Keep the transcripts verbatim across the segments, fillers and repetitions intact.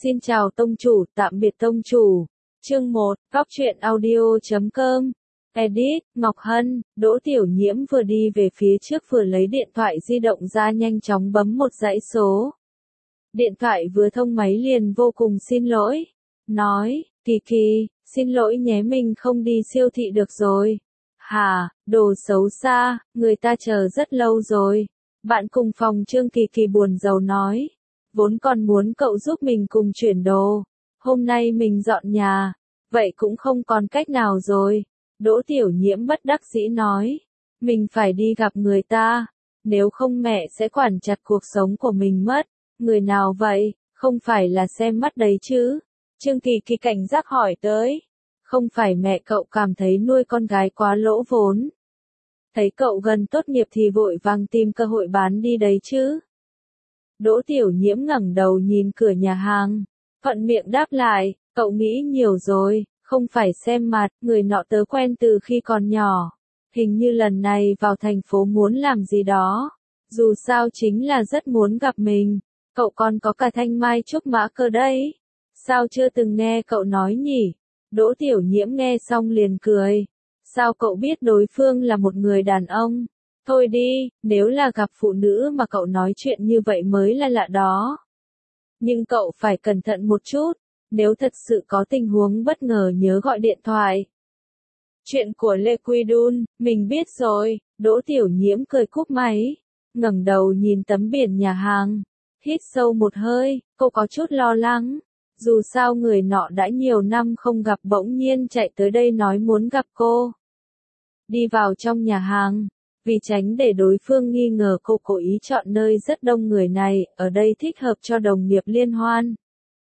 Xin chào tông chủ, tạm biệt tông chủ. Chương một, góc truyện audio chấm com. Edit, Ngọc Hân, Đỗ Tiểu Nhiễm vừa đi về phía trước vừa lấy điện thoại di động ra nhanh chóng bấm một dãy số. Điện thoại vừa thông máy liền vô cùng xin lỗi. Nói, Kỳ Kỳ, xin lỗi nhé mình không đi siêu thị được rồi. Hà, đồ xấu xa, người ta chờ rất lâu rồi. Bạn cùng phòng Trương Kỳ Kỳ buồn rầu nói. Vốn còn muốn cậu giúp mình cùng chuyển đồ. Hôm nay mình dọn nhà. Vậy cũng không còn cách nào rồi. Đỗ Tiểu Nhiễm bất đắc dĩ nói. Mình phải đi gặp người ta. Nếu không mẹ sẽ quản chặt cuộc sống của mình mất. Người nào vậy? Không phải là xem mắt đấy chứ? Trương Kỳ Kỳ cảnh giác hỏi tới. Không phải mẹ cậu cảm thấy nuôi con gái quá lỗ vốn. Thấy cậu gần tốt nghiệp thì vội vàng tìm cơ hội bán đi đấy chứ. Đỗ Tiểu Nhiễm ngẩng đầu nhìn cửa nhà hàng. Thuận miệng đáp lại, cậu nghĩ nhiều rồi, không phải xem mặt, người nọ tớ quen từ khi còn nhỏ. Hình như lần này vào thành phố muốn làm gì đó. Dù sao chính là rất muốn gặp mình. Cậu còn có cả thanh mai trúc mã cơ đấy. Sao chưa từng nghe cậu nói nhỉ? Đỗ Tiểu Nhiễm nghe xong liền cười. Sao cậu biết đối phương là một người đàn ông? Thôi đi, nếu là gặp phụ nữ mà cậu nói chuyện như vậy mới là lạ đó. Nhưng cậu phải cẩn thận một chút, nếu thật sự có tình huống bất ngờ nhớ gọi điện thoại. Chuyện của Lê Quy Đun, mình biết rồi, Đỗ Tiểu Nhiễm cười cúp máy, ngẩng đầu nhìn tấm biển nhà hàng, hít sâu một hơi, cô có chút lo lắng. Dù sao người nọ đã nhiều năm không gặp bỗng nhiên chạy tới đây nói muốn gặp cô. Đi vào trong nhà hàng. Vì tránh để đối phương nghi ngờ cô cố ý chọn nơi rất đông người này, ở đây thích hợp cho đồng nghiệp liên hoan.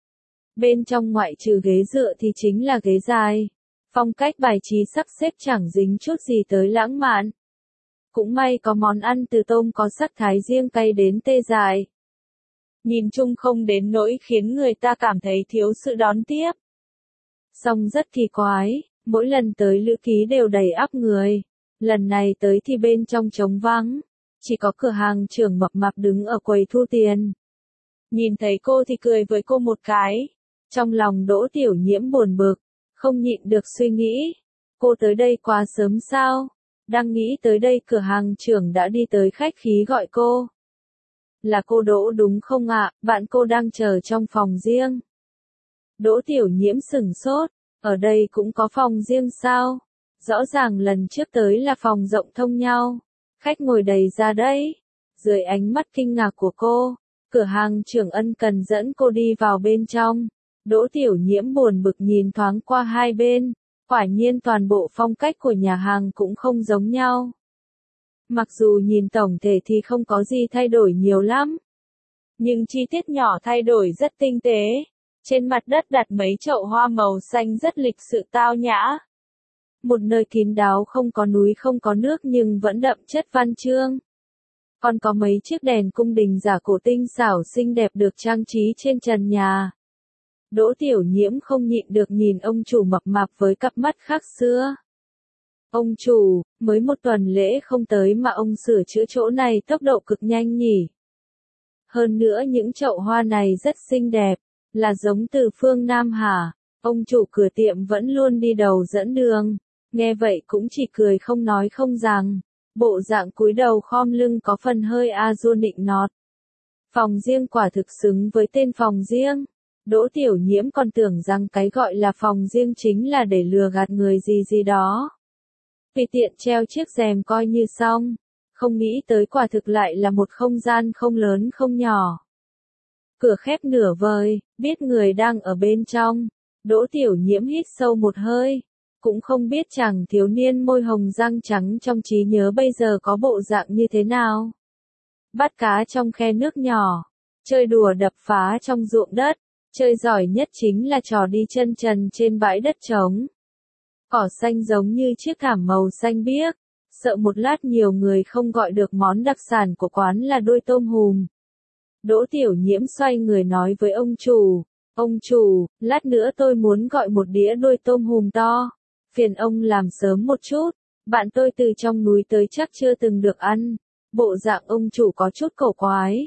Bên trong ngoại trừ ghế dựa thì chính là ghế dài. Phong cách bài trí sắp xếp chẳng dính chút gì tới lãng mạn. Cũng may có món ăn từ tôm có sắc thái riêng cay đến tê dại. Nhìn chung không đến nỗi khiến người ta cảm thấy thiếu sự đón tiếp. Song rất kỳ quái, mỗi lần tới lữ ký đều đầy ắp người. Lần này tới thì bên trong trống vắng, chỉ có cửa hàng trưởng mập mạp đứng ở quầy thu tiền. Nhìn thấy cô thì cười với cô một cái. Trong lòng Đỗ Tiểu Nhiễm buồn bực, không nhịn được suy nghĩ. Cô tới đây quá sớm sao? Đang nghĩ tới đây cửa hàng trưởng đã đi tới khách khí gọi cô. Là cô Đỗ đúng không ạ? Bạn cô đang chờ trong phòng riêng. Đỗ Tiểu Nhiễm sửng sốt, ở đây cũng có phòng riêng sao? Rõ ràng lần trước tới là phòng rộng thông nhau. Khách ngồi đầy ra đấy. Dưới ánh mắt kinh ngạc của cô, cửa hàng trưởng ân cần dẫn cô đi vào bên trong. Đỗ Tiểu Nhiễm buồn bực nhìn thoáng qua hai bên. Quả nhiên toàn bộ phong cách của nhà hàng cũng không giống nhau. Mặc dù nhìn tổng thể thì không có gì thay đổi nhiều lắm. Nhưng chi tiết nhỏ thay đổi rất tinh tế. Trên mặt đất đặt mấy chậu hoa màu xanh rất lịch sự tao nhã. Một nơi kín đáo không có núi không có nước nhưng vẫn đậm chất văn chương. Còn có mấy chiếc đèn cung đình giả cổ tinh xảo xinh đẹp được trang trí trên trần nhà. Đỗ Tiểu Nhiễm không nhịn được nhìn ông chủ mập mạp với cặp mắt khác xưa. Ông chủ, mới một tuần lễ không tới mà ông sửa chữa chỗ này tốc độ cực nhanh nhỉ. Hơn nữa những chậu hoa này rất xinh đẹp, là giống từ phương Nam hả? Ông chủ cửa tiệm vẫn luôn đi đầu dẫn đường. Nghe vậy cũng chỉ cười không nói không rằng. Bộ dạng cúi đầu khom lưng có phần hơi a du nịnh nọt. Phòng riêng quả thực xứng với tên phòng riêng. Đỗ Tiểu Nhiễm còn tưởng rằng cái gọi là phòng riêng chính là để lừa gạt người gì gì đó. Vì tiện treo chiếc rèm coi như xong. Không nghĩ tới quả thực lại là một không gian không lớn không nhỏ. Cửa khép nửa vời, biết người đang ở bên trong. Đỗ Tiểu Nhiễm hít sâu một hơi. Cũng không biết chàng thiếu niên môi hồng răng trắng trong trí nhớ bây giờ có bộ dạng như thế nào. Bắt cá trong khe nước nhỏ, chơi đùa đập phá trong ruộng đất, chơi giỏi nhất chính là trò đi chân trần trên bãi đất trống. Cỏ xanh giống như chiếc thảm màu xanh biếc, sợ một lát nhiều người không gọi được món đặc sản của quán là đuôi tôm hùm. Đỗ Tiểu Nhiễm xoay người nói với ông chủ, ông chủ, lát nữa tôi muốn gọi một đĩa đuôi tôm hùm to. Phiền ông làm sớm một chút, bạn tôi từ trong núi tới chắc chưa từng được ăn. Bộ dạng ông chủ có chút cổ quái.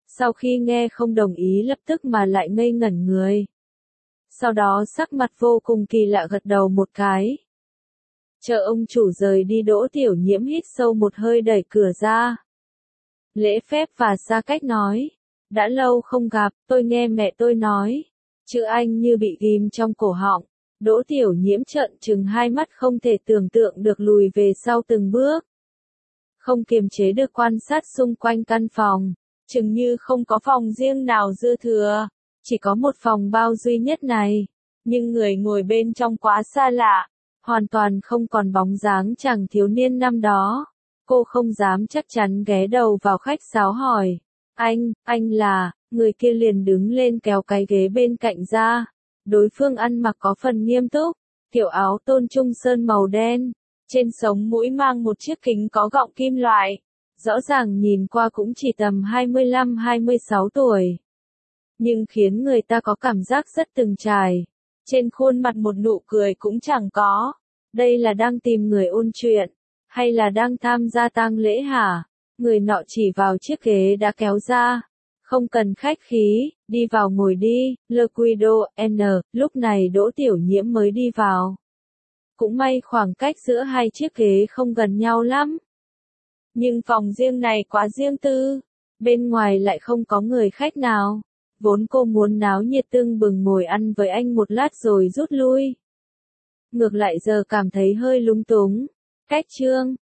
Sau khi nghe không đồng ý lập tức mà lại ngây ngẩn người. Sau đó sắc mặt vô cùng kỳ lạ gật đầu một cái. Chờ ông chủ rời đi Đỗ Tiểu Nhiễm hít sâu một hơi đẩy cửa ra. Lễ phép và xa cách nói. Đã lâu không gặp, tôi nghe mẹ tôi nói. Chữ anh như bị ghim trong cổ họng. Đỗ Tiểu Nhiễm trợn trừng hai mắt không thể tưởng tượng được lùi về sau từng bước. Không kiềm chế được quan sát xung quanh căn phòng. Chừng như không có phòng riêng nào dư thừa. Chỉ có một phòng bao duy nhất này. Nhưng người ngồi bên trong quá xa lạ. Hoàn toàn không còn bóng dáng chàng thiếu niên năm đó. Cô không dám chắc chắn ghé đầu vào khách sáo hỏi. Anh, anh là, người kia liền đứng lên kéo cái ghế bên cạnh ra. Đối phương ăn mặc có phần nghiêm túc, kiểu áo tôn trung sơn màu đen. Trên sống mũi mang một chiếc kính có gọng kim loại. Rõ ràng nhìn qua cũng chỉ tầm hai mươi lăm hai mươi sáu tuổi. Nhưng khiến người ta có cảm giác rất từng trải. Trên khuôn mặt một nụ cười cũng chẳng có. Đây là đang tìm người ôn chuyện, hay là đang tham gia tang lễ hả? Người nọ chỉ vào chiếc ghế đã kéo ra. Không cần khách khí, đi vào ngồi đi, Le Guido, N, lúc này Đỗ Tiểu Nhiễm mới đi vào. Cũng may khoảng cách giữa hai chiếc ghế không gần nhau lắm. Nhưng phòng riêng này quá riêng tư, bên ngoài lại không có người khách nào. Vốn cô muốn náo nhiệt tưng bừng ngồi ăn với anh một lát rồi rút lui. Ngược lại giờ cảm thấy hơi lúng túng. Cách trương,